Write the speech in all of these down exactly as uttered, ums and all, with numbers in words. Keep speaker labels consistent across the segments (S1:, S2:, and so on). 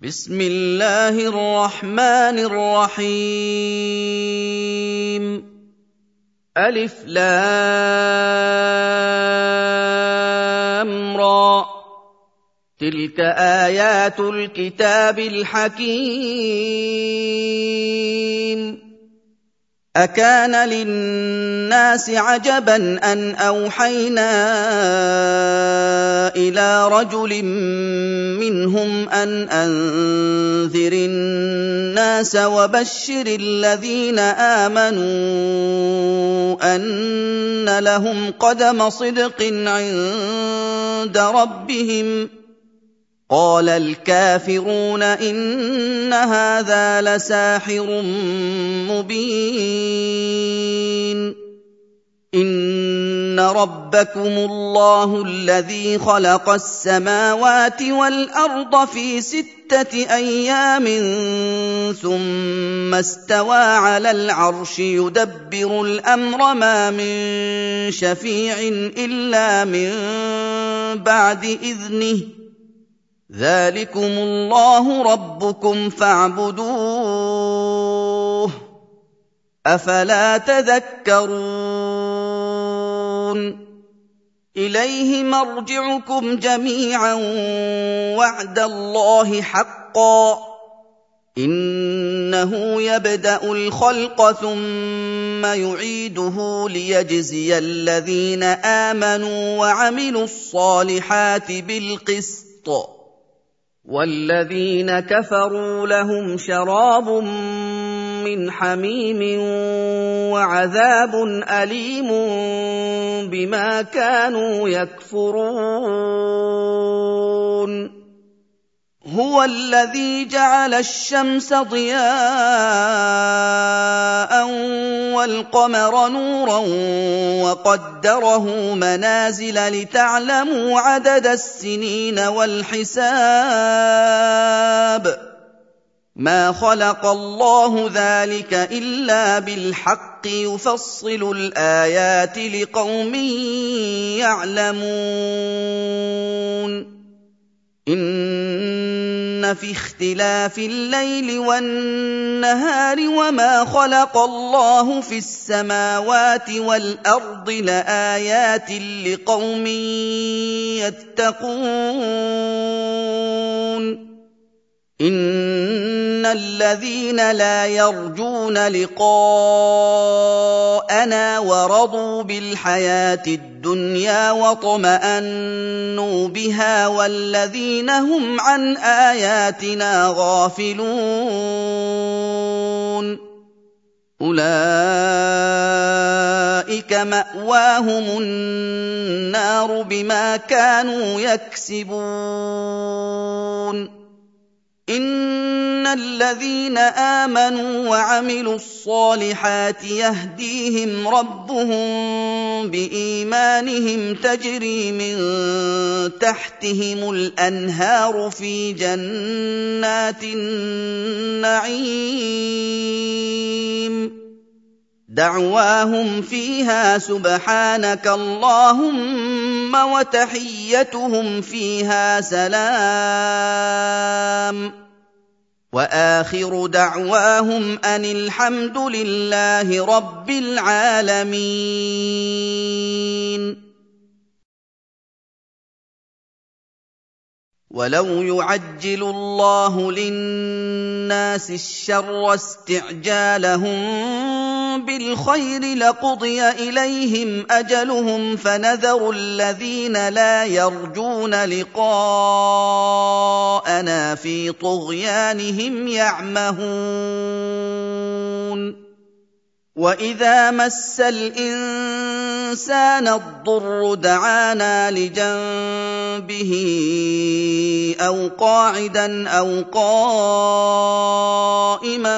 S1: بسم الله الرحمن الرحيم ألف لام را تلك آيات الكتاب الحكيم أكان للناس عجبا أن أوحينا إلى رجل منهم أن أنذر الناس وبشر الذين آمنوا أن لهم قدم صدق عند ربهم قال الكافرون إن هذا لساحر مبين إن ربكم الله الذي خلق السماوات والأرض في ستة أيام ثم استوى على العرش يدبر الأمر ما من شفيع إلا من بعد إذنه ذلكم الله ربكم فاعبدوه أفلا تذكرون إليه مرجعكم جميعا وعد الله حقا إنه يبدأ الخلق ثم يعيده ليجزي الذين آمنوا وعملوا الصالحات بالقسط والذين كفروا لهم شراب من حميم وعذاب أليم بما كانوا يكفرون هو الذي جعل الشمس ضياء والقمر نورا وقدره منازل لتعلموا عدد السنين والحساب ما خلق الله ذلك إلا بالحق يفصل الآيات لقوم يعلمون إن في اختلاف الليل والنهار وما خلق الله في السماوات والأرض لآيات لقوم يتقون إن الذين لا يرجون لقاءنا ورضوا بالحياة الدنيا واطمأنوا بها والذين هم عن آياتنا غافلون أولئك مأواهم النار بما كانوا يكسبون إن الذين آمنوا وعملوا الصالحات يهديهم ربهم بإيمانهم تجري من تحتهم الأنهار في جنات النعيم دعواهم فيها سبحانك اللهم وتحيتهم فيها سلام وآخر دعواهم أن الحمد لله رب العالمين ولو يعجل الله للناس الشر استعجالهم بالخير لقضي إليهم أجلهم فنذر الذين لا يرجون لقاءنا في طغيانهم يعمهون وإذا مس الإنسان الضر دعانا لجنبه أو قاعدا أو قائما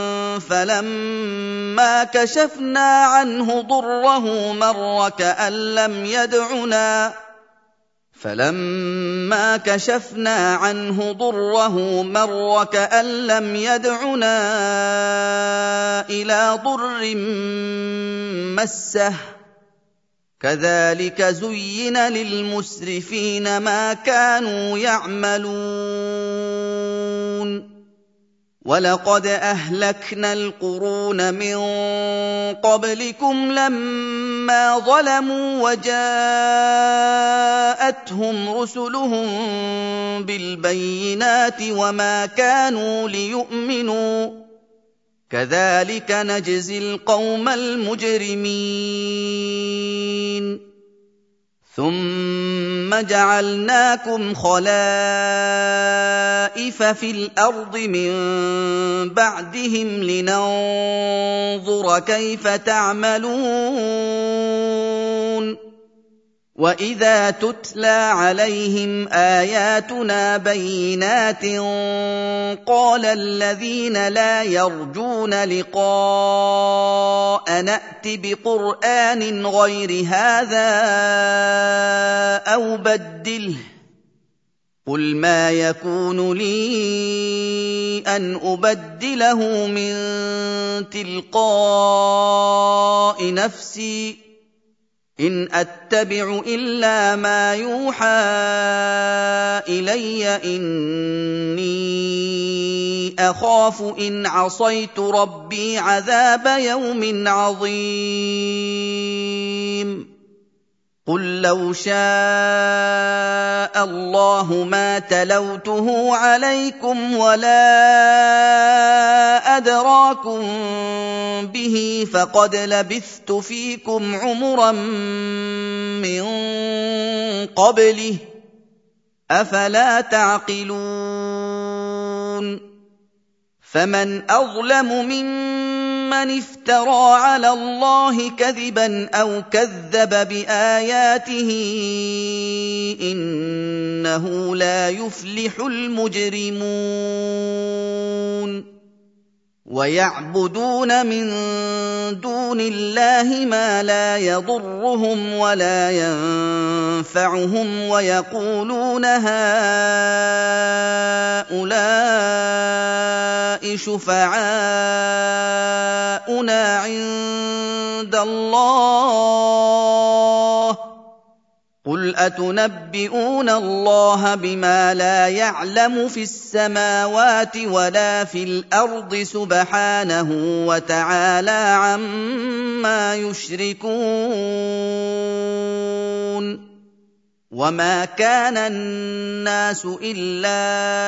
S1: فلما كشفنا عنه ضره مر كأن لم يدعنا فلما كشفنا عنه ضره مر كأن لم يدعنا إلى ضر مسه كذلك زين للمسرفين ما كانوا يعملون وَلَقَدْ أَهْلَكْنَا الْقُرُونَ مِن قَبْلِكُمْ لَمَّا ظَلَمُوا وَجَاءَتْهُمْ رُسُلُهُم بِالْبَيِّنَاتِ وَمَا كَانُوا لِيُؤْمِنُوا ۚ كَذَٰلِكَ نَجْزِي الْقَوْمَ الْمُجْرِمِينَ ثُمَّ جَعَلْنَاكُمْ خَلَائِفَ فِي الْأَرْضِ مِن بَعْدِهِمْ لِنَنظُرَ كَيْفَ تَعْمَلُونَ وَإِذَا تُتْلَىٰ عَلَيْهِمْ آيَاتُنَا بَيِّنَاتٍ قَالَ الَّذِينَ لَا يَرْجُونَ لِقَاءَنَا ائْتِ بِقُرْآنٍ غَيْرِ هَٰذَا أَوْ بَدِّلْهُ ۚ قُلْ مَا يَكُونُ لِي أَنْ أُبَدِّلَهُ مِن تِلْقَاءِ نَفْسِي ۖ إِنْ أَتَّبِعُ إِلَّا مَا يُوحَىٰ إِلَيَّ ۖ إِنِّي أَخَافُ إِنْ عَصَيْتُ رَبِّي عَذَابَ يَوْمٍ عَظِيمٍ قُل لَّوْ شَاءَ اللَّهُ مَا تَلَوْتُهُ عَلَيْكُمْ وَلَا أَدْرَاكُم بِهِ ۖ فَقَدْ لَبِثْتُ فِيكُمْ عُمُرًا مِّن قَبْلِهِ ۚ أَفَلَا تَعْقِلُونَ فَمَنْ أَظْلَمُ مِمَّنِ افْتَرَىٰ عَلَى اللَّهِ كَذِبًا أَوْ كَذَّبَ بِآيَاتِهِ ۚ إِنَّهُ لَا يُفْلِحُ الْمُجْرِمُونَ وَيَعْبُدُونَ مِن دُونِ اللَّهِ مَا لَا يَضُرُّهُمْ وَلَا يَنفَعُهُمْ وَيَقُولُونَ هَٰؤُلَاءِ شُفَعَاؤُنَا عِندَ اللَّهِ ۚ قُلْ أَتُنَبِّئُونَ اللَّهَ بِمَا لَا يَعْلَمُ فِي السَّمَاوَاتِ وَلَا فِي الْأَرْضِ ۚ سُبْحَانَهُ وَتَعَالَىٰ عَمَّا يُشْرِكُونَ وَمَا كَانَ النَّاسُ إِلَّا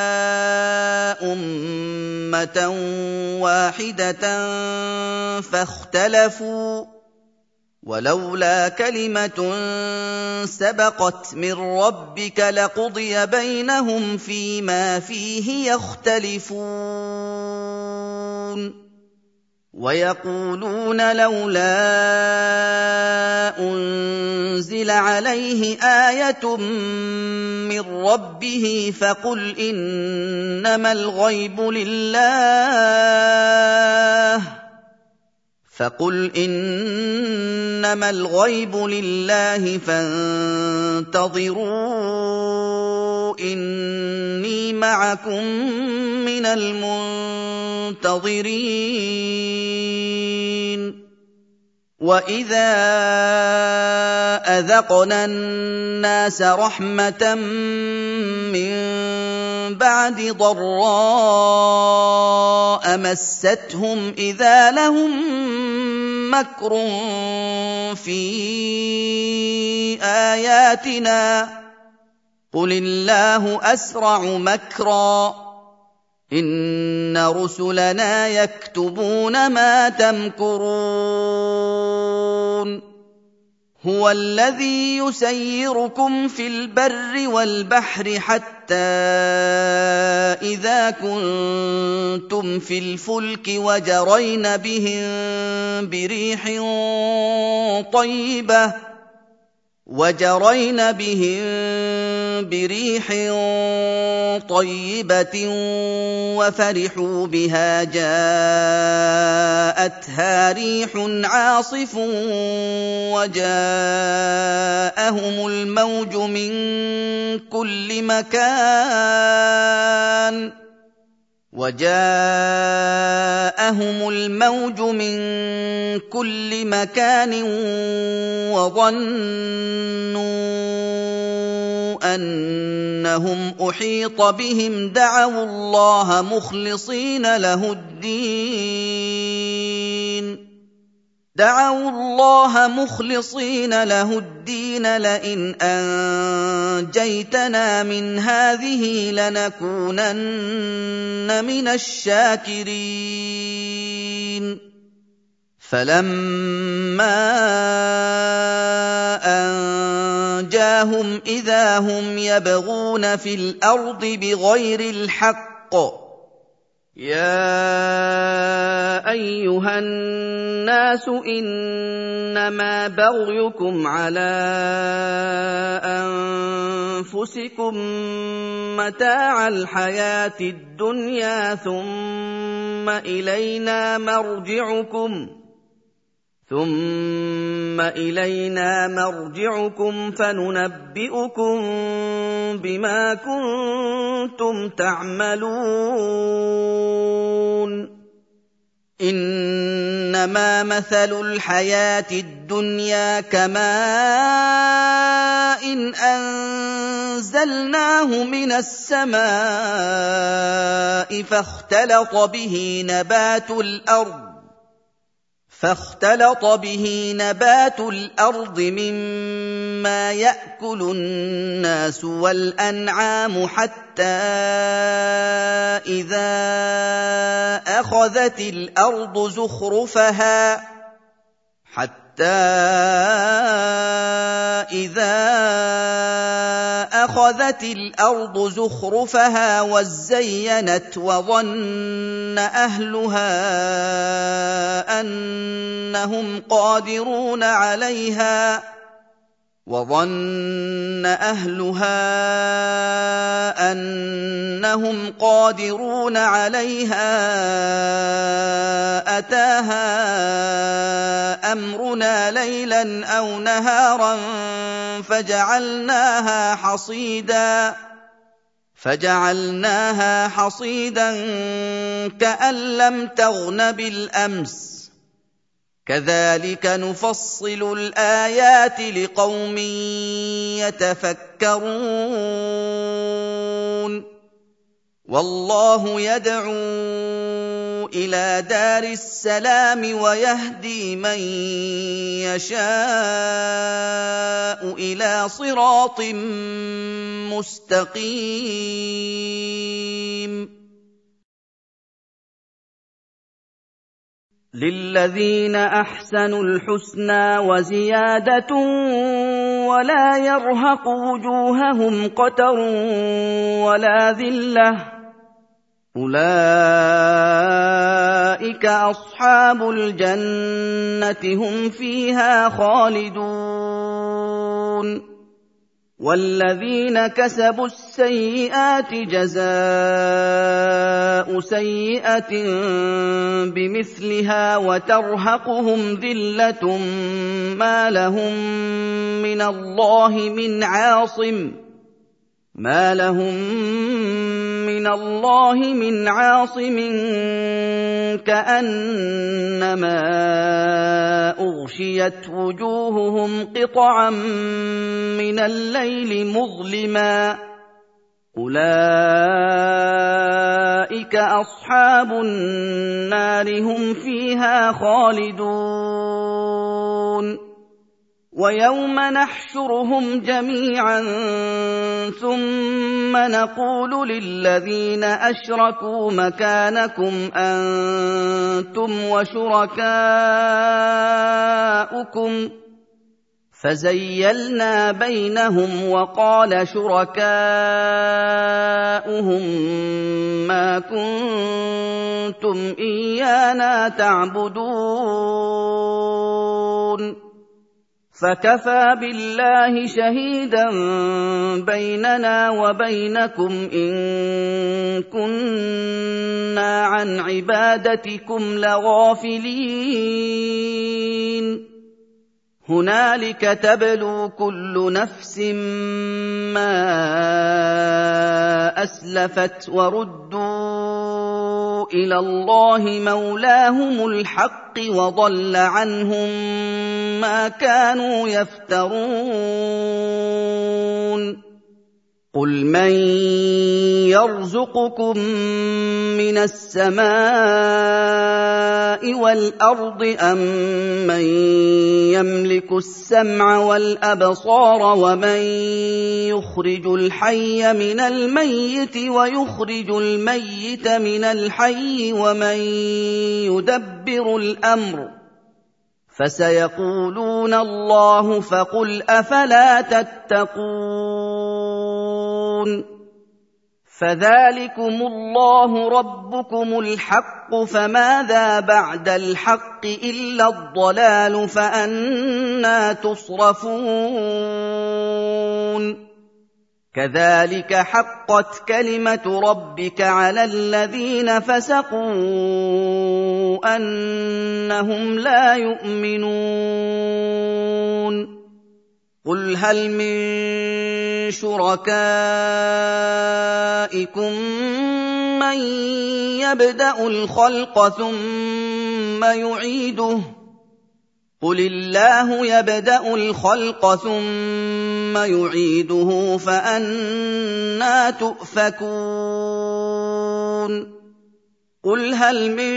S1: أُمَّةً وَاحِدَةً فَاخْتَلَفُوا ۚ وَلَوْلَا كَلِمَةٌ سَبَقَتْ مِن رَّبِّكَ لَقُضِيَ بَيْنَهُمْ فِيمَا فِيهِ يَخْتَلِفُونَ وَيَقُولُونَ لَوْلَا أُنزِلَ عَلَيْهِ آيَةٌ مِّن رَّبِّهِ ۖ فَقُلْ إِنَّمَا الْغَيْبُ لِلَّهِ فَقُلْ إِنَّمَا الْغَيْبُ لِلَّهِ فَانتَظِرُوا إِنِّي مَعَكُم مِّنَ الْمُنتَظِرِينَ وَإِذَا أَذَقْنَا النَّاسَ رَحْمَةً مِّن بَعْدِ ضَرَّاءَ مَسَّتْهُمْ إِذَا لَهُم مَّكْرٌ فِي آيَاتِنَا ۚ قُلِ اللَّهُ أَسْرَعُ مَكْرًا ۚ إِنَّ رُسُلَنَا يَكْتُبُونَ مَا تَمْكُرُونَ هُوَ الَّذِي يُسَيِّرُكُمْ فِي الْبَرِّ وَالْبَحْرِ حَتَّىٰ إِذَا كُنتُمْ فِي الْفُلْكِ وَجَرَيْنَ بِهِم بِرِيحٍ طَيِّبَةٍ وَجَرَيْنَ بِهِم بِرِيحٍ طَيِّبَةٍ وَفَرِحُوا بِهَا جَاءَتْهَا رِيحٌ عَاصِفٌ وَجَاءَهُمُ الْمَوْجُ مِن كُلِّ مَكَانٍ وَجَاءَهُمُ الْمَوْجُ مِن كُلِّ مَكَانٍ وَظَنُّوا أَنَّ أنهم أحيط بهم دعوا الله مخلصين له الدين دعوا الله مخلصين له الدين لئن أنجيتنا من هذه لنكونن من الشاكرين فلما أنجاهم إذا هم يبغون في الأرض بغير الحق يا أيها الناس إنما بغيكم على أنفسكم متاع الحياة الدنيا ثم إلينا مرجعكم ثم إلينا مرجعكم فننبئكم بما كنتم تعملون إنما مثل الحياة الدنيا كماء إن أنزلناه من السماء فاختلط به نبات الأرض فاختلط به نبات الأرض مما يأكل الناس والأنعام حتى إذا أخذت الأرض زخرفها حتى إذا أخذت الأرض زخرفها وزينت وظن أهلها أنهم قادرون عليها وظن أهلها أنهم قادرون عليها أتاها أمرنا ليلا أو نهارا فجعلناها حصيدا فجعلناها حصيدا كأن لم تغن بالأمس كذلك نفصل الآيات لقوم يتفكرون والله يدعو إلى دار السلام ويهدي من يشاء إلى صراط مستقيم للذين أحسنوا الحسنى وزيادة ولا يرهق وجوههم قتر ولا ذلة أولئك أصحاب الجنة هم فيها خالدون والذين كسبوا السيئات جزاء سيئة بمثلها وترهقهم ذلة ما لهم من الله من عاصم ما لهم من الله من عاصم كأنما أغشيت وجوههم قطعا من الليل مظلما أولئك أصحاب النار هم فيها خالدون ويوم نحشرهم جميعا ثم نقول للذين أشركوا مكانكم أنتم وشركاؤكم فزيلنا بينهم وقال شركاؤهم ما كنتم إيانا تعبدون فكفى بالله شهيدا بيننا وبينكم إن كنا عن عبادتكم لغافلين هنالك تبلو كل نفس ما أسلفت وردوا إلى الله مولاهم الحق وضل عنهم ما كانوا يفترون قُلْ مَن يَرْزُقُكُم مِّنَ السَّمَاءِ وَالْأَرْضِ أَمَّن يَمْلِكُ السَّمْعَ وَالْأَبْصَارَ وَمَن يُخْرِجُ الْحَيَّ مِنَ الْمَيِّتِ وَيُخْرِجُ الْمَيِّتَ مِنَ الْحَيِّ وَمَن يُدَبِّرُ الْأَمْرَ ۚ فَسَيَقُولُونَ اللَّهُ فَقُلْ أَفَلَا تَتَّقُونَ فَذَٰلِكُمُ اللَّهُ رَبُّكُمُ الْحَقُّ فَمَاذَا بَعْدَ الْحَقِّ إِلَّا الضَّلَالُ فَأَنَّىٰ تُصْرَفُونَ كَذَٰلِكَ حَقَّتْ كَلِمَةُ رَبِّكَ عَلَى الَّذِينَ فَسَقُوا أَنَّهُمْ لَا يُؤْمِنُونَ قُلْ هَلْ مِن شُرَكَائِكُم مَّن يَبْدَأُ الْخَلْقَ ثُمَّ يُعِيدُهُ ۚ قُلِ اللَّهُ يَبْدَأُ الْخَلْقَ ثُمَّ يُعِيدُهُ فَأَنَّىٰ تُؤْفَكُونَ قُلْ هَلْ مِن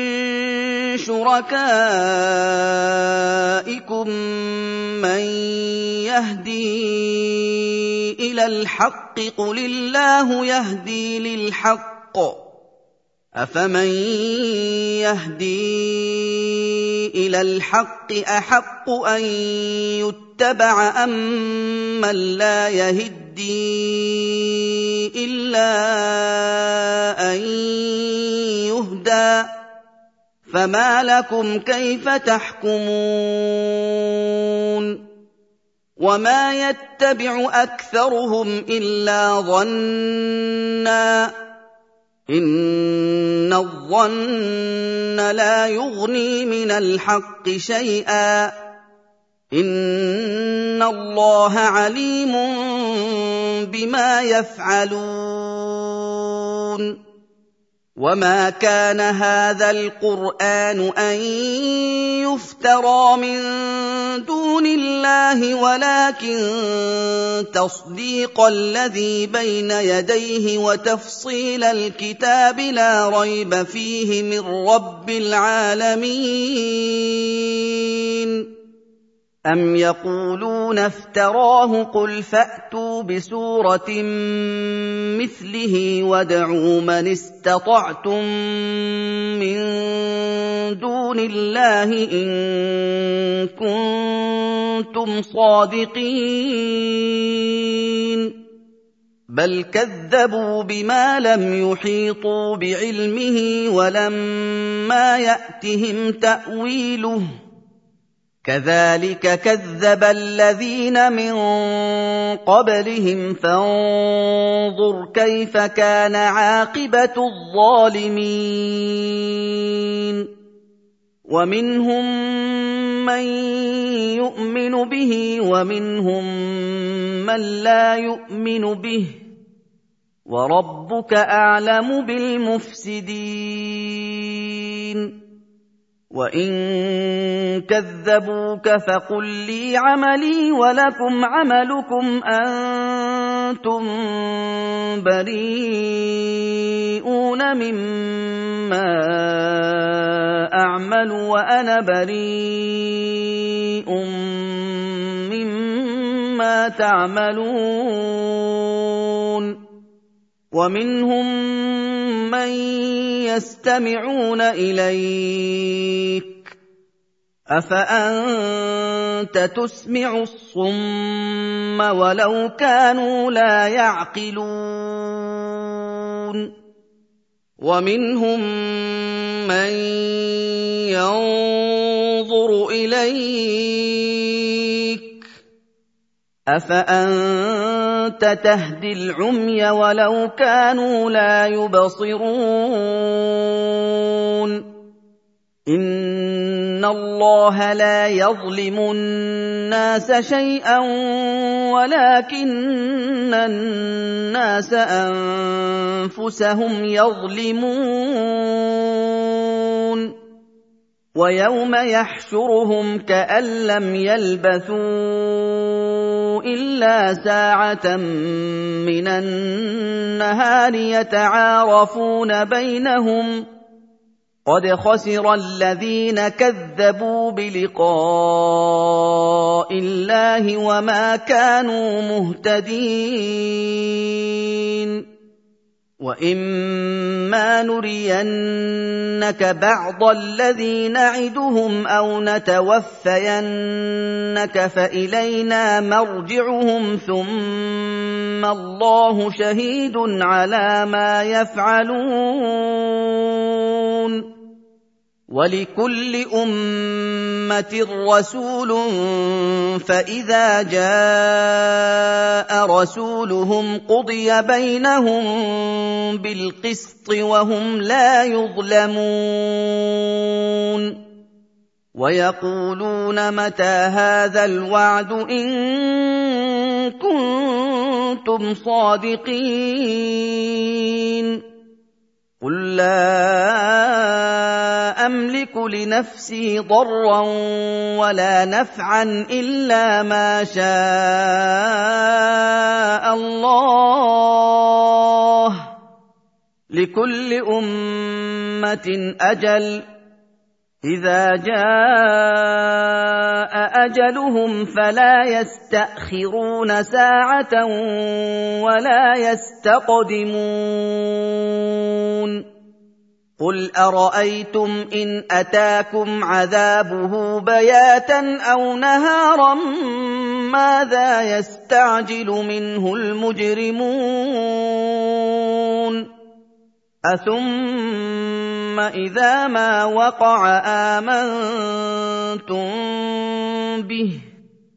S1: شُرَكَائِكُم مَّن يَهْدِي إِلَى الْحَقِّ قُلِ اللَّهُ يَهْدِي لِلْحَقِّ ۗ أَفَمَن يَهْدِي إِلَى الْحَقِّ أَحَقُّ أَن يُتَّبَعَ أَمَّن لَّا يَهِدِّي إِلَّا أَن يُهْدَىٰ ۖ فَمَا لَكُمْ كَيْفَ تَحْكُمُونَ وَمَا يَتَّبِعُ أَكْثَرُهُمْ إِلَّا ظَنًّا ۚ إِنَّ الظَّنَّ لَا يُغْنِي مِنَ الْحَقِّ شَيْئًا ۚ إِنَّ اللَّهَ عَلِيمٌ بِمَا يَفْعَلُونَ وَمَا كَانَ هَٰذَا الْقُرْآنُ أَن يُفْتَرَىٰ مِن دُونِ اللَّهِ وَلَٰكِن تَصْدِيقَ الَّذِي بَيْنَ يَدَيْهِ وَتَفْصِيلَ الْكِتَابِ لَا رَيْبَ فِيهِ مِن رَّبِّ الْعَالَمِينَ أَمْ يَقُولُونَ افْتَرَاهُ ۖ قُلْ فَأْتُوا بِسُورَةٍ مِّثْلِهِ وَادْعُوا مَنِ اسْتَطَعْتُم مِّن دُونِ اللَّهِ إِن كُنتُمْ صَادِقِينَ بَلْ كَذَّبُوا بِمَا لَمْ يُحِيطُوا بِعِلْمِهِ وَلَمَّا يَأْتِهِمْ تَأْوِيلُهُ ۚ كَذَٰلِكَ كَذَّبَ الَّذِينَ مِن قَبْلِهِمْ فَانظُرْ كَيْفَ كَانَ عَاقِبَةُ الظَّالِمِينَ وَمِنْهُم مَّن يُؤْمِنُ بِهِ وَمِنْهُم مَّن لَّا يُؤْمِنُ بِهِ ۚ وَرَبُّكَ أَعْلَمُ بِالْمُفْسِدِينَ وَإِن كَذَّبُوكَ فَقُل لِّي عَمَلِي وَلَكُمْ عَمَلُكُمْ أَنتُم بَرِيئُونَ مِمَّا أَعْمَلُ وَأَنَا بَرِيءٌ مِّمَّا تَعْمَلُونَ وَمِنْهُم مَّن يَسْتَمِعُونَ إِلَيْكَ ۚ أَفَأَنتَ تُسْمِعُ الصُّمَّ وَلَوْ كَانُوا لَا يَعْقِلُونَ وَمِنْهُم مَّن يَنظُرُ إِلَيْكَ ۚ أَفَأَنتَ تَهْدِي الْعُمْيَ وَلَوْ كَانُوا لَا يُبْصِرُونَ إِنَّ اللَّهَ لَا يَظْلِمُ النَّاسَ شَيْئًا وَلَٰكِنَّ النَّاسَ أَنفُسَهُمْ يَظْلِمُونَ وَيَوْمَ يَحْشُرُهُمْ كَأَن لَّمْ يَلْبَثُوا إِلَّا سَاعَةً مِّنَ النَّهَارِ يَتَعَارَفُونَ بَيْنَهُمْ ۚ قَدْ خَسِرَ الَّذِينَ كَذَّبُوا بِلِقَاءِ اللَّهِ وَمَا كَانُوا مُهْتَدِينَ وَإِمَّا نُرِيَنَّكَ بَعْضَ الَّذِي نَعِدُهُمْ أَوْ نَتَوَفَّيَنَّكَ فَإِلَيْنَا مَرْجِعُهُمْ ثُمَّ اللَّهُ شَهِيدٌ عَلَىٰ مَا يَفْعَلُونَ وَلِكُلِّ أُمَّةٍ رَّسُولٌ فَإِذَا جَاءَ رَسُولُهُمْ قُضِيَ بَيْنَهُم بِالْقِسْطِ وَهُمْ لَا يُظْلَمُونَ وَيَقُولُونَ مَتَىٰ هَٰذَا الْوَعْدُ إِن كُنتُمْ صَادِقِينَ قُل لَّا أَمْلِكُ لِنَفْسِي ضَرًّا وَلَا نَفْعًا إِلَّا مَا شَاءَ اللَّهُ ۗ لِكُلِّ أُمَّةٍ أَجَلٌ ۚ إِذَا جَاءَ أَجَلُهُمْ فَلَا يَسْتَأْخِرُونَ سَاعَةً وَلَا يَسْتَقْدِمُونَ قُلْ أَرَأَيْتُمْ إِنْ أَتَاكُمْ عَذَابُهُ بَيَاتًا أَوْ نَهَارًا مَاذَا يَسْتَعْجِلُ مِنْهُ الْمُجْرِمُونَ أَثُمَّ إِذَا مَا وَقَعَ آمَنتُم بِهِ ۚ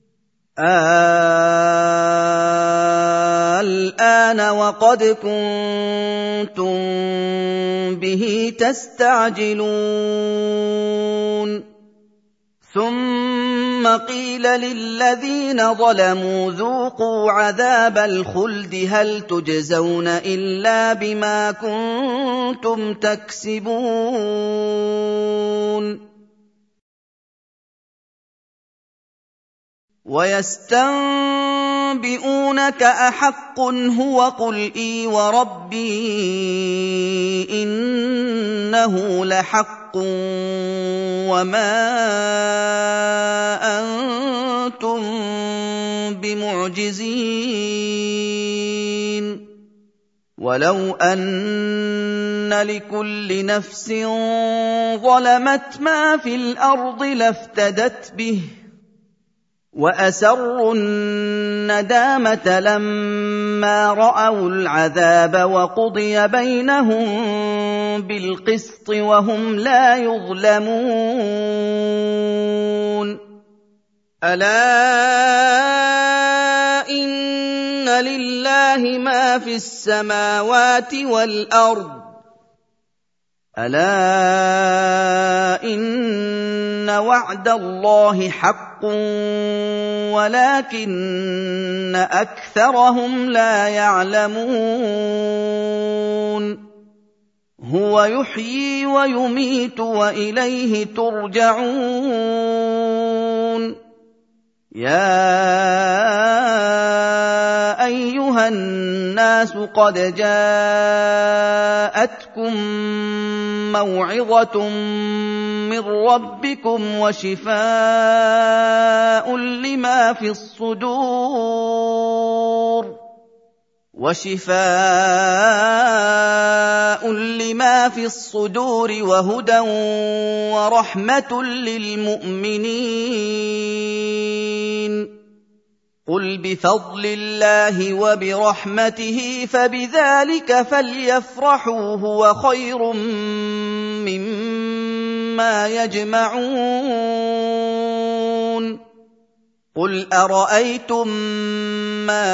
S1: الْآنَ وَقَدْ كُنتُم بِهِ تَسْتَعْجِلُونَ ثُمَّ قِيلَ لِلَّذِينَ ظَلَمُوا ذُوقُوا عَذَابَ الْخُلْدِ هَلْ تُجْزَوْنَ إِلَّا بِمَا كُنتُمْ تَكْسِبُونَ وَيَسْتَنبِئُونَكَ أَحَقٌّ هُوَ قُلْ إِي وَرَبِّي إِنَّهُ لَحَقٌّ وَمَا أَنتُم بِمُعْجِزِينَ وَلَوْ أَنَّ لِكُلِّ نَفْسٍ ظَلَمَتْ مَا فِي الْأَرْضِ لَافْتَدَتْ بِهِ وَأَسَرُّوا النَّدَامَةَ لَمَّا رَأَوُا الْعَذَابَ وَقُضِيَ بَيْنَهُم بِالْقِسْطِ وَهُمْ لَا يُظْلَمُونَ أَلَا إِنَّ لِلَّهِ مَا فِي السَّمَاوَاتِ وَالْأَرْضِ أَلَا إِنَّ وَعْدَ اللَّهِ حَقٌّ وَلَٰكِنَّ أَكْثَرَهُمْ لَا يَعْلَمُونَ هُوَ يُحْيِي وَيُمِيتُ وَإِلَيْهِ تُرْجَعُونَ يَا أَيُّهَا النَّاسُ قَدْ جَاءَتْكُم مَّوْعِظَةٌ مِّن رَّبِّكُمْ وَشِفَاءٌ لِّمَا فِي الصُّدُورِ وَشِفَاءٌ لِّمَا فِي الصُّدُورِ وَهُدًى وَرَحْمَةٌ لِّلْمُؤْمِنِينَ قُلْ بِفَضْلِ اللَّهِ وَبِرَحْمَتِهِ فَبِذَٰلِكَ فَلْيَفْرَحُوا هُوَ خَيْرٌ مِّمَّا يَجْمَعُونَ قُلْ أَرَأَيْتُم مَّا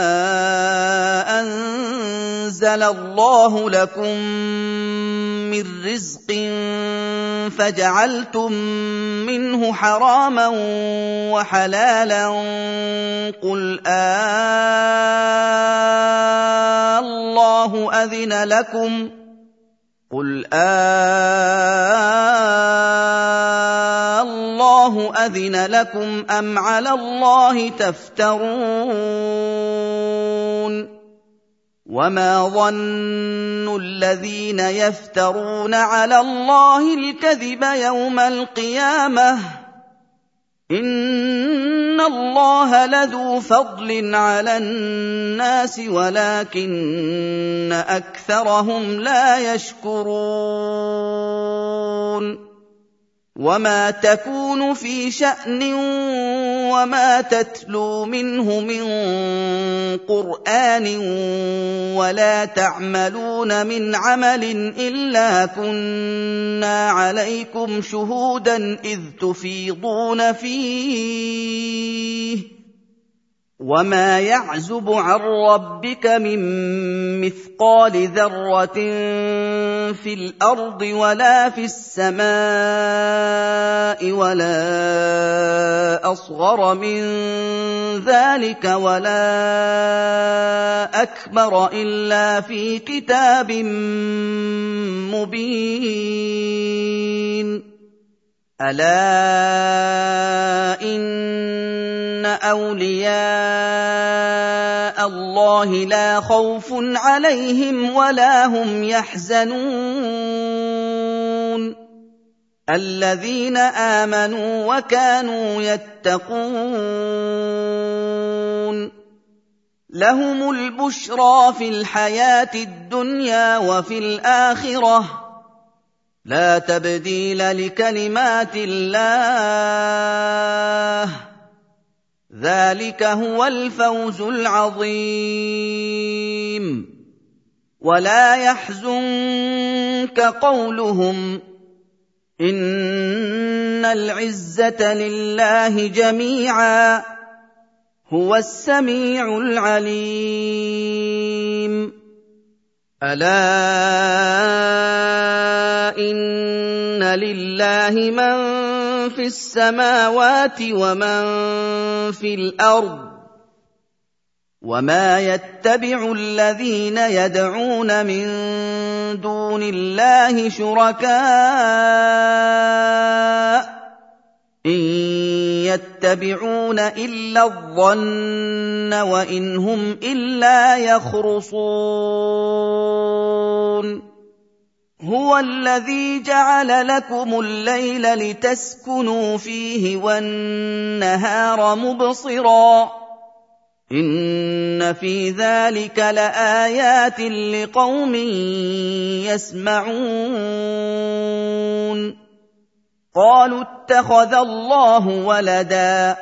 S1: أَنزَلَ اللَّهُ لَكُم مِّن رِّزْقٍ فَجَعَلْتُم مِّنْهُ حَرَامًا وَحَلَالًا قُلْ آللَّهُ أَذِنَ لَكُمْ قُلْ آللَّهُ أذن لكم أم على الله تفترون وما ظن الذين يفترون على الله الكذب يوم القيامة إن الله لذو فضل على الناس ولكن أكثرهم لا يشكرون وما تكون في شأن وما تتلو منه من قرآن ولا تعملون من عمل إلا كنا عليكم شهودا إذ تفيضون فيه وما يعزب عن ربك من مثقال ذرة في الأرض ولا في السماء ولا أصغر من ذلك ولا أكبر إلا في كتاب مبين ألا إن أولياء الله لا خوف عليهم ولا هم يحزنون الذين آمنوا وكانوا يتقون لهم البشرى في الحياة الدنيا وفي الآخرة لا تبديل لكلمات الله ذلك هو الفوز العظيم ولا يحزنك قولهم إن العزة لله جميعا هو السميع العليم ألا إن لله من في السماوات ومن في الأرض وما يتبع الذين يدعون من دون الله شركاء إن يتبعون إلا الظن وإن هم إلا يخرصون هو الذي جعل لكم الليل لتسكنوا فيه والنهار مبصرا إن في ذلك لآيات لقوم يسمعون قالوا اتخذ الله ولدا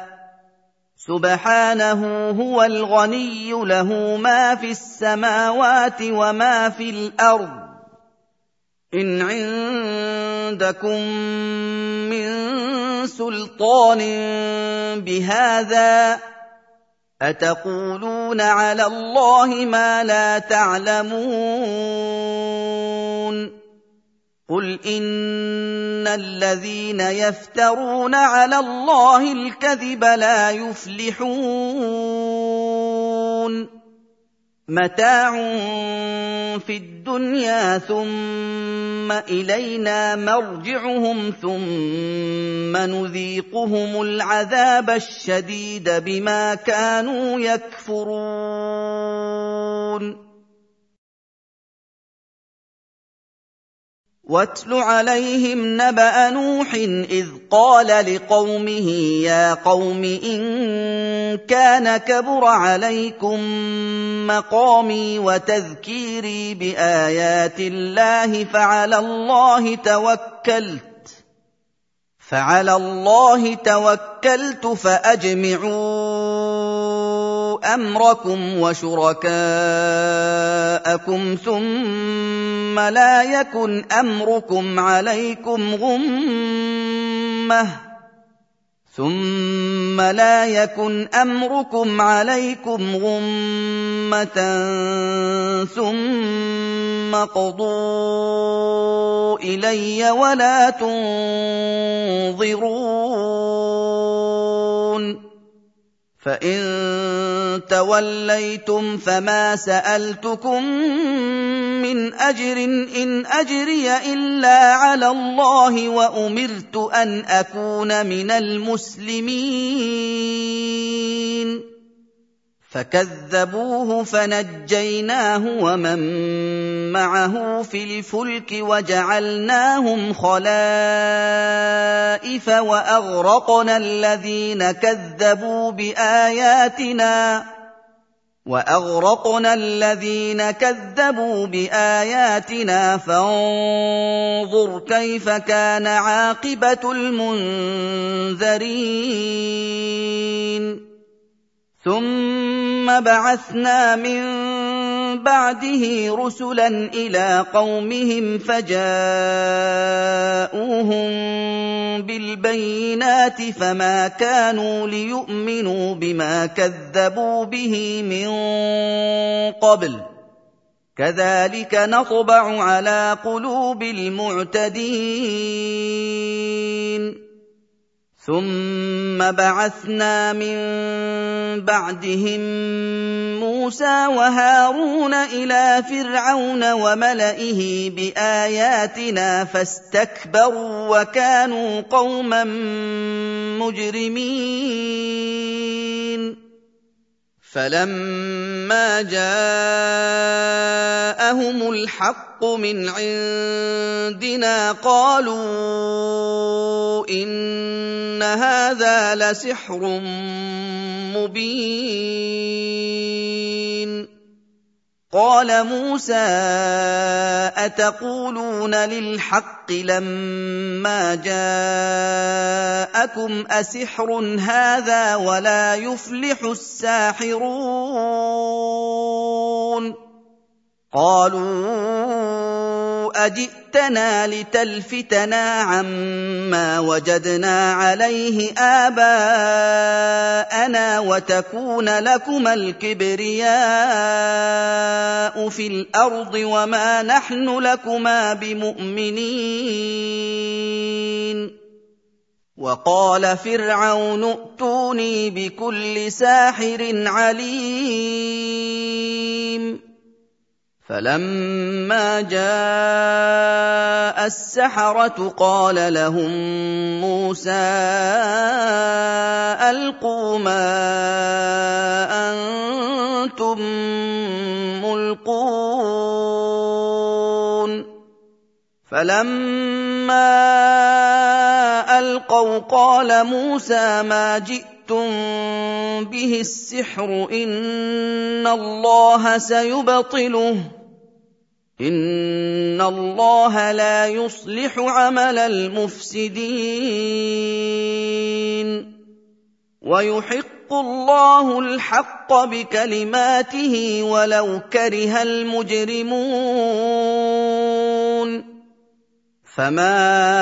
S1: سبحانه هو الغني له ما في السماوات وما في الأرض إن عندكم من سلطان بهذا أتقولون على الله ما لا تعلمون قل إن الذين يفترون على الله الكذب لا يفلحون متاع في الدنيا ثم إلينا مرجعهم ثم نذيقهم العذاب الشديد بما كانوا يكفرون واتل عليهم نبأ نوح إذ قال لقومه يا قوم إن كان كبر عليكم مقامي وتذكيري بآيات الله فعلى الله توكلت فعلى الله توكلت فأجمعوا أمركم وشركاءكم ثم لا يكن أمركم عليكم غمة ثم لا يكن أمركم عليكم غمة ثم قضوا إلي ولا تنظرون فإن توليتم فما سألتكم مِّنْ أَجْرٍ إِنْ أَجْرِيَ إِلَّا عَلَى اللَّهِ وَأُمِرْتُ أَنْ أَكُونَ مِنَ الْمُسْلِمِينَ فَكَذَّبُوهُ فَنَجَّيْنَاهُ وَمَن مَّعَهُ فِي الْفُلْكِ وَجَعَلْنَاهُمْ خَلَائِفَ وَأَغْرَقْنَا الَّذِينَ كَذَّبُوا بِآيَاتِنَا وَأَغْرَقْنَا الَّذِينَ كَذَّبُوا بِآيَاتِنَا فَانظُرْ كَيْفَ كَانَ عَاقِبَةُ الْمُنذَرِينَ ثُمَّ بَعَثْنَا مِن بَعْدِهِ رُسُلًا إِلَىٰ قَوْمِهِمْ فَجَاءُوهُم بِالْبَيِّنَاتِ فَمَا كَانُوا لِيُؤْمِنُوا بِمَا كَذَّبُوا بِهِ مِن قَبْلُ ۚ كَذَٰلِكَ نَطْبَعُ عَلَىٰ قُلُوبِ الْمُعْتَدِينَ ثُمَّ بَعَثْنَا مِن بَعْدِهِم مُّوسَىٰ وَهَارُونَ إِلَىٰ فِرْعَوْنَ وَمَلَئِهِ بِآيَاتِنَا فَاسْتَكْبَرُوا وَكَانُوا قَوْمًا مُّجْرِمِينَ فَلَمَّا جَاءَهُمُ الْحَقُّ مِنْ عِندِنَا قَالُوا إِنَّ هَٰذَا لَسِحْرٌ مُّبِينٌ قَالَ مُوسَىٰ أَتَقُولُونَ لِلْحَقِّ لَمَّا جَاءَكُمْ أَسِحْرٌ هَٰذَا وَلَا يُفْلِحُ السَّاحِرُونَ قَالُوا أَجِئْتَنَا لِتَلْفِتَنَا عَمَّا وَجَدْنَا عَلَيْهِ آبَاءَنَا وَتَكُونَ لَكُمَا الْكِبْرِيَاءُ فِي الْأَرْضِ وَمَا نَحْنُ لَكُمَا بِمُؤْمِنِينَ وَقَالَ فِرْعَوْنُ ائْتُونِي بِكُلِّ سَاحِرٍ عَلِيمٍ فَلَمَّا جَاءَ السَّحَرَةُ قَالَ لَهُم مُّوسَىٰ أَلْقُوا مَا أَنتُم مُّلْقُونَ فَلَمَّا أَلْقَوْا قَالَ مُوسَىٰ مَا جِئْتُم بِهِ السِّحْرُ إِنَّ اللَّهَ سَيُبْطِلُهُ إِنَّ اللَّهَ لَا يُصْلِحُ عَمَلَ الْمُفْسِدِينَ وَيُحِقُّ اللَّهُ الْحَقَّ بِكَلِمَاتِهِ وَلَوْ كَرِهَ الْمُجْرِمُونَ فَمَا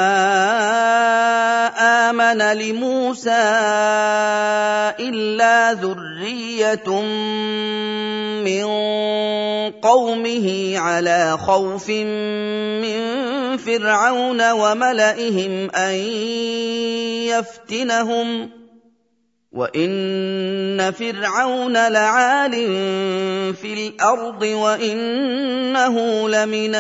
S1: آمَنَ لِمُوسَىٰ إِلَّا ذُرِّيَّةٌ مِّن قَوْمِهِ عَلَىٰ خَوْفٍ مِّن فِرْعَوْنَ وَمَلَئِهِمْ أَن يَفْتِنَهُمْ وَإِنَّ فِرْعَوْنَ لَعَالٍ فِي الْأَرْضِ وَإِنَّهُ لَمِنَ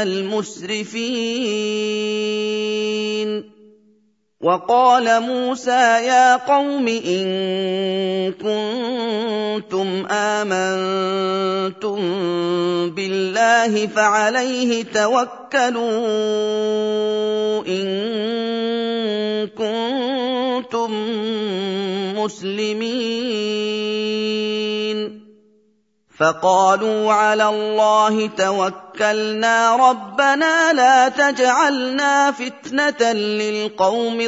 S1: الْمُسْرِفِينَ وَقَالَ مُوسَىٰ يَا قَوْمِ إِن كُنتُمْ آمَنتُم بِاللَّهِ فَعَلَيْهِ تَوَكَّلُوا إِن كُنتُم مُّسْلِمِينَ فَقَالُوا عَلَى اللَّهِ تَوَكَّلْنَا رَبَّنَا لَا تَجْعَلْنَا فِتْنَةً لِّلْقَوْمِ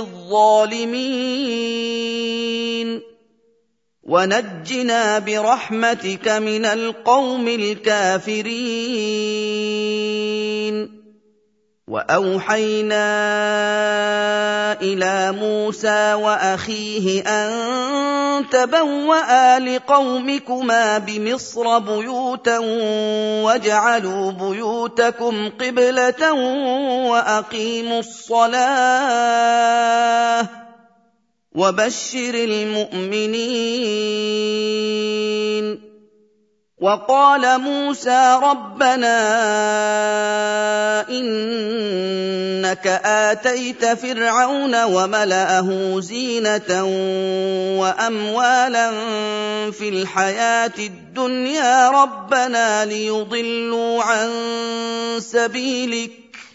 S1: الظَّالِمِينَ وَنَجِّنَا بِرَحْمَتِكَ مِنَ الْقَوْمِ الْكَافِرِينَ وَأَوْحَيْنَا إِلَىٰ مُوسَىٰ وَأَخِيهِ أَن تَبَوَّآ لِقَوْمِكُمَا بِمِصْرَ بُيُوتًا وَاجْعَلُوا بُيُوتَكُمْ قِبْلَةً وَأَقِيمُوا الصَّلَاةَ وَبَشِّرِ الْمُؤْمِنِينَ وقال موسى ربنا إنك آتيت فرعون وملأه زينة وأموالا في الحياة الدنيا ربنا ليضلوا عن سبيلك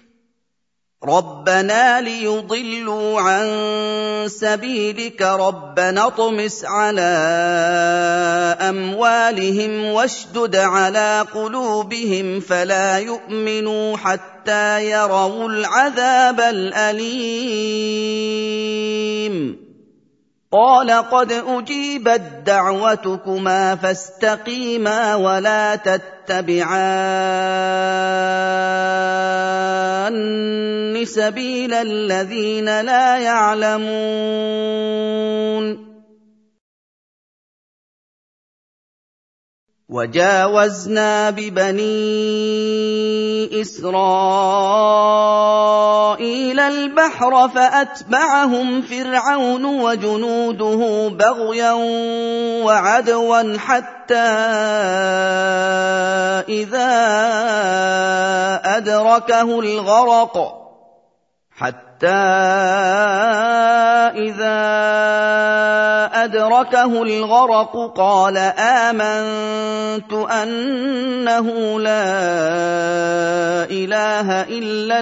S1: ربنا ليضلوا عن سبيلك ربنا اطمس على أموالهم واشدد على قلوبهم فلا يؤمنوا حتى يروا العذاب الأليم قال قد أجيبت دعوتكما فاستقيما ولا تتبعان سبيل الذين لا يعلمون وجاوزنا ببني إسرائيل البحر فأتبعهم فرعون وجنوده بغيا وعدوا حتى إذا أدركه الغرق حتى إذا أدركه الغرق قال آمنت أنه لا إله إلا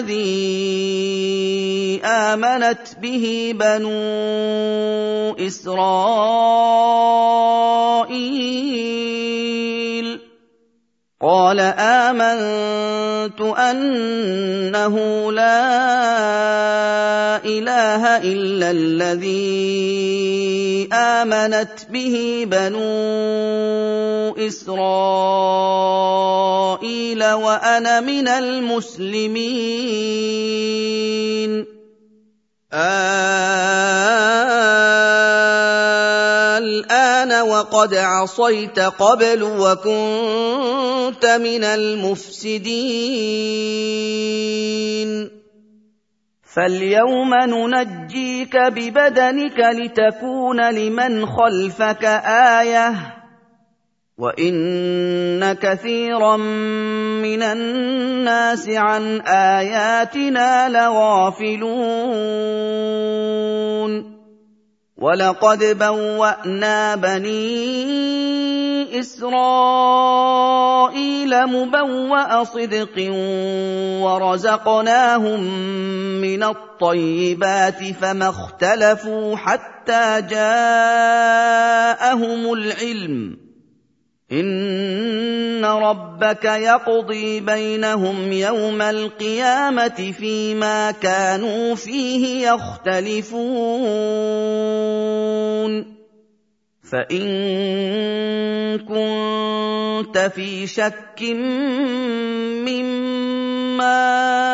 S1: الذي آمنت به بنو إسرائيل قال آمنت أنه لا إله إلا الذي آمنت به بنو إسرائيل وأنا من المسلمين الآن وقد عصيت قبل وكنت من المفسدين فاليوم ننجيك ببدنك لتكون لمن خلفك آية وإن كثيرا من الناس عن آياتنا لغافلون وَلَقَدْ بَوَّأْنَا بَنِي إِسْرَائِيلَ مُبَوَّأَ صِدْقٍ وَرَزَقْنَاهُم مِّنَ الطَّيِّبَاتِ فَمَا اخْتَلَفُوا حَتَّىٰ جَاءَهُمُ الْعِلْمُ ۚ إِنَّ رَبَّكَ يَقْضِي بَيْنَهُمْ يَوْمَ الْقِيَامَةِ فِيمَا كَانُوا فِيهِ يَخْتَلِفُونَ فَإِن كُنتَ فِي شَكٍّ مِّمَّا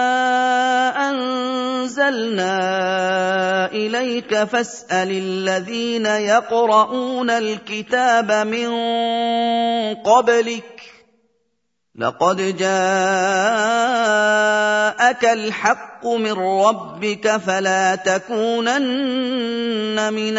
S1: أَنزَلْنَا إِلَيْكَ فَاسْأَلِ الَّذِينَ يَقْرَؤُونَ الْكِتَابَ مِن قَبْلِكَ ۚ لَقَدْ جَاءَكَ الْحَقُّ مِن رَّبِّكَ فَلَا تَكُونَنَّ مِنَ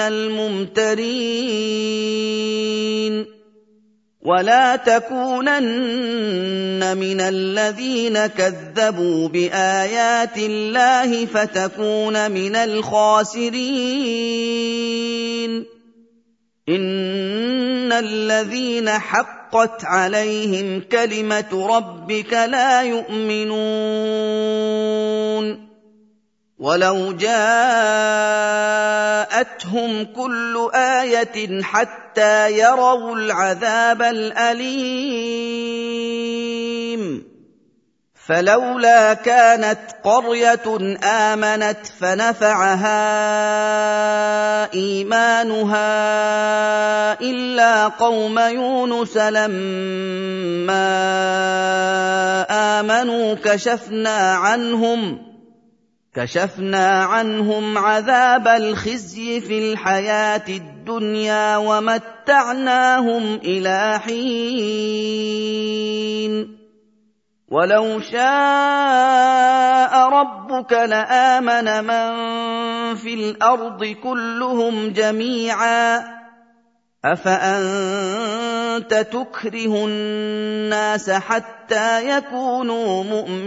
S1: الْمُمْتَرِينَ وَلَا تَكُونَنَّ مِنَ الَّذِينَ كَذَّبُوا بِآيَاتِ اللَّهِ فَتَكُونَ مِنَ الْخَاسِرِينَ إِنَّ الَّذِينَ حَقَّتْ عَلَيْهِمْ كَلِمَةُ رَبِّكَ لَا يُؤْمِنُونَ وَلَوْ جَاءَتْهُمْ كُلُّ آيَةٍ حَتَّىٰ يَرَوُا الْعَذَابَ الْأَلِيمَ فَلَوْلَا كَانَتْ قَرْيَةٌ آمَنَتْ فَنَفَعَهَا إِيمَانُهَا إِلَّا قَوْمَ يُونُسَ لَمَّا آمَنُوا كَشَفْنَا عَنْهُمْ كشفنا عنهم عذاب الخزي في الحياة الدنيا ومتعناهم إلى حين ولو شاء ربك لآمن من في الأرض كلهم جميعا أفأنت تكره الناس حتى يكونوا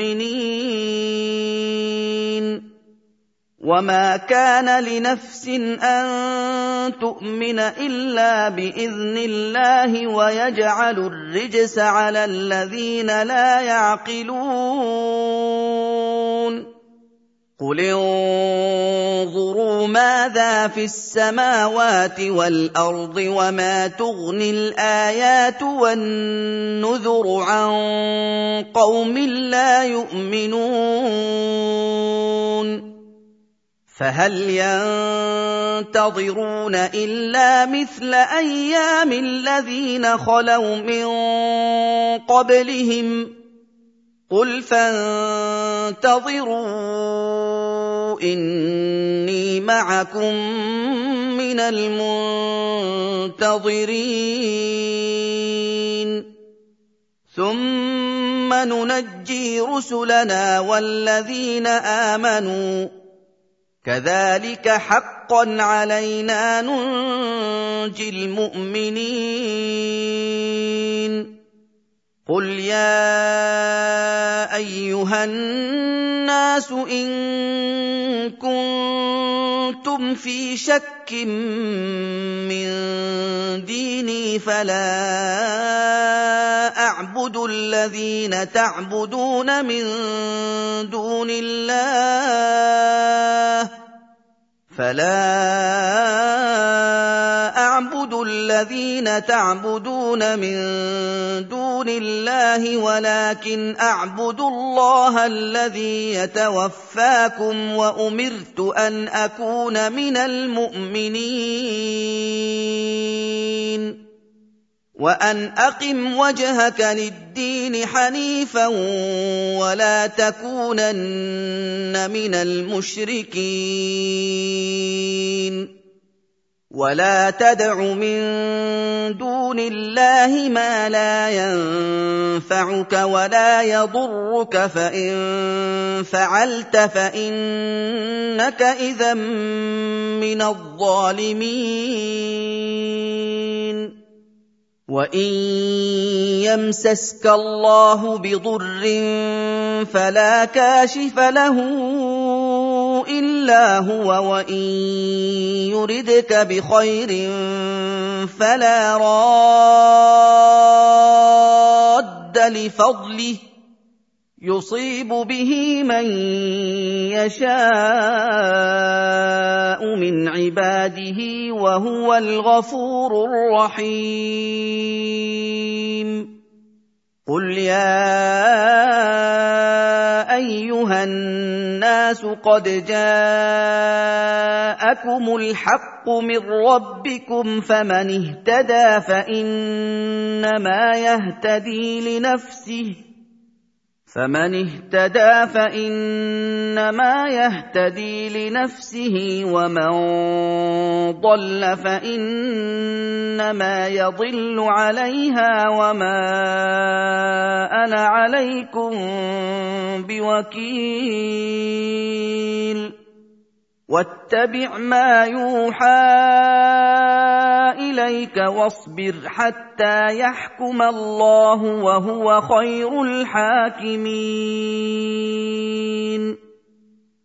S1: مؤمنين وما كان لنفس أن تؤمن إلا بإذن الله ويجعل الرجس على الذين لا يعقلون قل انظروا ماذا في السماوات والأرض وما تغني الآيات والنذر عن قوم لا يؤمنون فهل ينتظرون إلا مثل أيام الذين خلوا من قبلهم قل فانتظروا إني معكم من المنتظرين ثم ننجي رسلنا والذين آمنوا كذلك حقا علينا ننجي المؤمنين قل يا أيها الناس إن كنتم في شك من ديني فلا أعبد الذين تعبدون من دون الله فلا أعبد الذين تعبدون من دون الله ولكن أعبد الله الذي يتوفاكم وأمرت أن أكون من المؤمنين وأن أقم وجهك للدين حنيفا ولا تكونن من المشركين ولا تدع من دون الله ما لا ينفعك ولا يضرك فإن فعلت فإنك إذا من الظالمين وَإِن يَمْسَسْكَ اللَّهُ بِضُرٍّ فَلَا كَاشِفَ لَهُ إِلَّا هُوَ وَإِن يُرِدْكَ بِخَيْرٍ فَلَا رَادَّ لِفَضْلِهِ يُصِيبُ بِهِ مَن يَشَاءُ مِنْ عِبَادِهِ وَهُوَ الْغَفُورُ الرَّحِيمُ قُلْ يَا أَيُّهَا النَّاسُ قَدْ جَاءَكُمُ الْحَقُّ مِنْ رَبِّكُمْ فَمَنِ اهْتَدَىٰ فَإِنَّمَا يَهْتَدِي لِنَفْسِهِ فمن اهتدى فإنما يهتدي لنفسه ومن ضل فإنما يضل عليها وما أنا عليكم بوكيل واتبع ما يوحى إليك واصبر حتى يحكم الله وهو خير الحاكمين